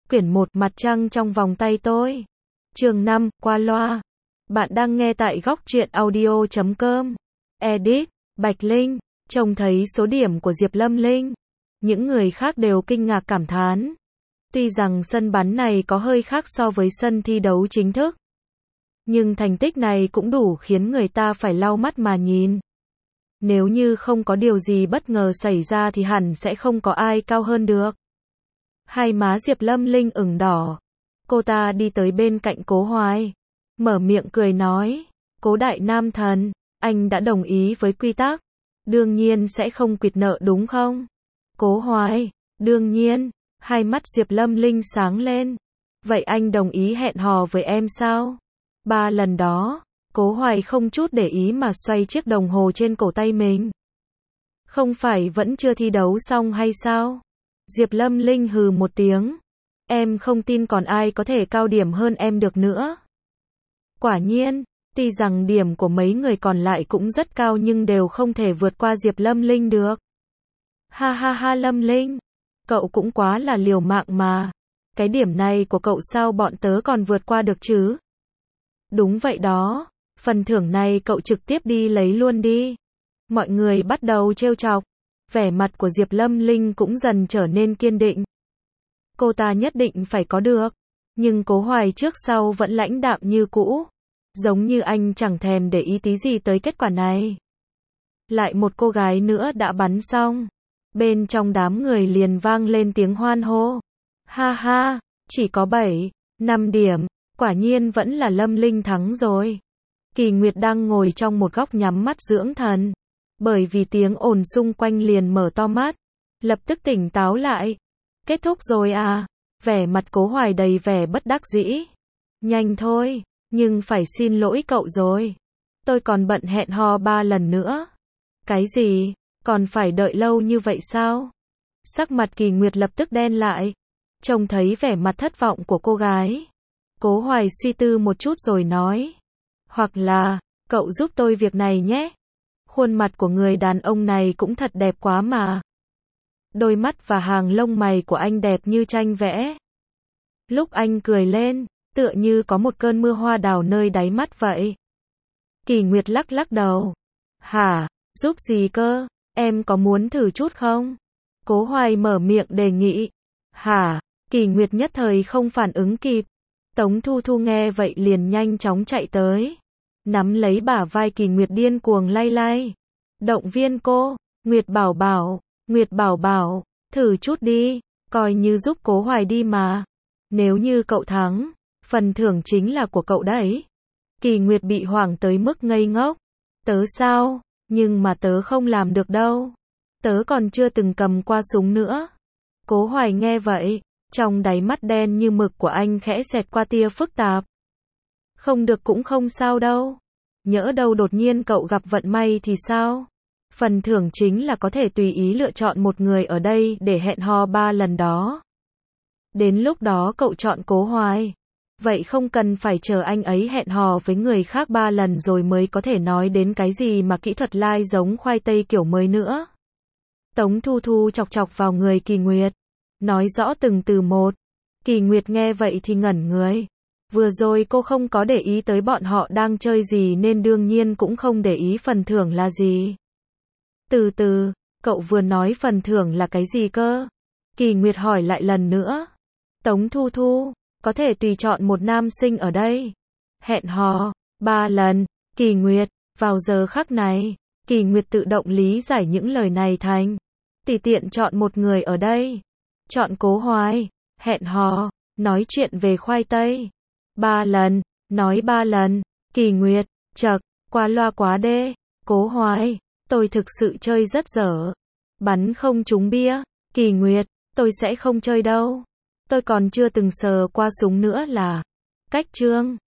Quyển 1 Mặt trăng trong vòng tay tôi. Chương 5, qua loa. Bạn đang nghe tại góc truyện audio.com. Edit, Bạch Linh. Trông thấy số điểm của Diệp Lâm Linh, những người khác đều kinh ngạc cảm thán. Tuy rằng sân bắn này có hơi khác so với sân thi đấu chính thức, nhưng thành tích này cũng đủ khiến người ta phải lau mắt mà nhìn. Nếu như không có điều gì bất ngờ xảy ra thì hẳn sẽ không có ai cao hơn được. Hai má Diệp Lâm Linh ửng đỏ. Cô ta đi tới bên cạnh Cố Hoài, mở miệng cười nói, Cố đại nam thần, anh đã đồng ý với quy tắc, đương nhiên sẽ không quỵt nợ đúng không? Cố Hoài, đương nhiên. Hai mắt Diệp Lâm Linh sáng lên. Vậy anh đồng ý hẹn hò với em sao? 3 lần đó, Cố Hoài không chút để ý mà xoay chiếc đồng hồ trên cổ tay mình. Không phải vẫn chưa thi đấu xong hay sao? Diệp Lâm Linh hừ một tiếng. Em không tin còn ai có thể cao điểm hơn em được nữa. Quả nhiên, tuy rằng điểm của mấy người còn lại cũng rất cao nhưng đều không thể vượt qua Diệp Lâm Linh được. Ha ha ha Lâm Linh, cậu cũng quá là liều mạng mà. Cái điểm này của cậu sao bọn tớ còn vượt qua được chứ? Đúng vậy đó, phần thưởng này cậu trực tiếp đi lấy luôn đi. Mọi người bắt đầu trêu chọc. Vẻ mặt của Diệp Lâm Linh cũng dần trở nên kiên định. Cô ta nhất định phải có được. Nhưng Cố Hoài trước sau vẫn lãnh đạm như cũ. Giống như anh chẳng thèm để ý tí gì tới kết quả này. Lại một cô gái nữa đã bắn xong. Bên trong đám người liền vang lên tiếng hoan hô. Ha ha, chỉ có 7-5 điểm. Quả nhiên vẫn là Lâm Linh thắng rồi. Kỳ Nguyệt đang ngồi trong một góc nhắm mắt dưỡng thần. Bởi vì tiếng ồn xung quanh liền mở to mắt. Lập tức tỉnh táo lại. Kết thúc rồi à? Vẻ mặt Cố Hoài đầy vẻ bất đắc dĩ. Nhanh thôi, nhưng phải xin lỗi cậu rồi. Tôi còn bận hẹn hò 3 lần nữa. Cái gì? Còn phải đợi lâu như vậy sao? Sắc mặt Kỳ Nguyệt lập tức đen lại. Trông thấy vẻ mặt thất vọng của cô gái. Cố Hoài suy tư một chút rồi nói. Hoặc là, cậu giúp tôi việc này nhé. Khuôn mặt của người đàn ông này cũng thật đẹp quá mà. Đôi mắt và hàng lông mày của anh đẹp như tranh vẽ. Lúc anh cười lên, tựa như có một cơn mưa hoa đào nơi đáy mắt vậy. Kỳ Nguyệt lắc lắc đầu. Hả, giúp gì cơ? Em có muốn thử chút không? Cố Hoài mở miệng đề nghị. Hả? Kỳ Nguyệt nhất thời không phản ứng kịp. Tống Thu Thu nghe vậy liền nhanh chóng chạy tới. Nắm lấy bả vai Kỳ Nguyệt điên cuồng lay lay. Động viên cô. Nguyệt bảo bảo, thử chút đi, coi như giúp Cố Hoài đi mà. Nếu như cậu thắng, phần thưởng chính là của cậu đấy. Kỳ Nguyệt bị hoảng tới mức ngây ngốc. Tớ sao? Nhưng mà tớ không làm được đâu. Tớ còn chưa từng cầm qua súng nữa. Cố Hoài nghe vậy, trong đáy mắt đen như mực của anh khẽ xẹt qua tia phức tạp. Không được cũng không sao đâu. Nhỡ đâu đột nhiên cậu gặp vận may thì sao? Phần thưởng chính là có thể tùy ý lựa chọn một người ở đây để hẹn hò 3 lần đó. Đến lúc đó cậu chọn Cố Hoài. Vậy không cần phải chờ anh ấy hẹn hò với người khác 3 lần rồi mới có thể nói đến cái gì mà kỹ thuật lai giống khoai tây kiểu mới nữa. Tống Thu Thu chọc chọc vào người Kỳ Nguyệt. Nói rõ từng từ một. Kỳ Nguyệt nghe vậy thì ngẩn người. Vừa rồi cô không có để ý tới bọn họ đang chơi gì nên đương nhiên cũng không để ý phần thưởng là gì. Từ từ, cậu vừa nói phần thưởng là cái gì cơ? Kỳ Nguyệt hỏi lại lần nữa. Tống Thu Thu, có thể tùy chọn một nam sinh ở đây. Hẹn hò 3 lần. Kỳ Nguyệt, vào giờ khắc này, Kỳ Nguyệt tự động lý giải những lời này thành. Tùy tiện chọn một người ở đây. Chọn Cố Hoài. Hẹn hò, nói chuyện về khoai tây. 3 lần, nói 3 lần. Kỳ Nguyệt, chậc, qua loa quá đê. Cố Hoài, tôi thực sự chơi rất dở. Bắn không trúng bia. Kỳ Nguyệt, tôi sẽ không chơi đâu. Tôi còn chưa từng sờ qua súng nữa là. Cách chương.